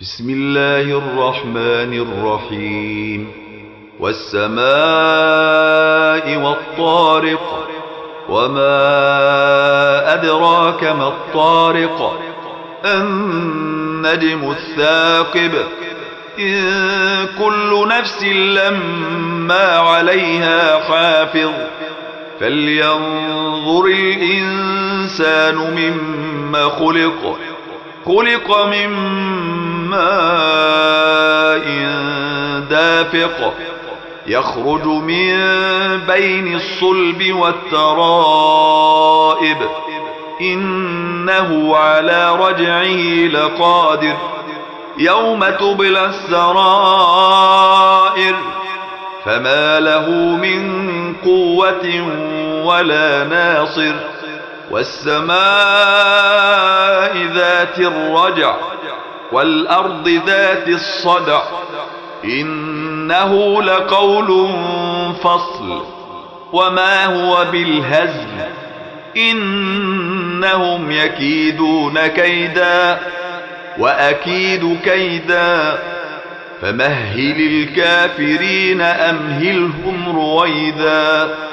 بسم الله الرحمن الرحيم. والسماء والطارق، وما أدراك ما الطارق، النجم الثاقب، إن كل نفس لما عليها حافظ، فلينظر الإنسان مما خلق. خلق من ماء دافق، يخرج من بين الصلب والترائب، إنه على رجعه لقادر، يوم تبلى السرائر، فما له من قوة ولا ناصر. والسماء ذات الرجع، والأرض ذات الصدع، إنه لقول فصل، وما هو بالهزل، إنهم يكيدون كيدا وأكيد كيدا، فمهل الكافرين أمهلهم رويدا.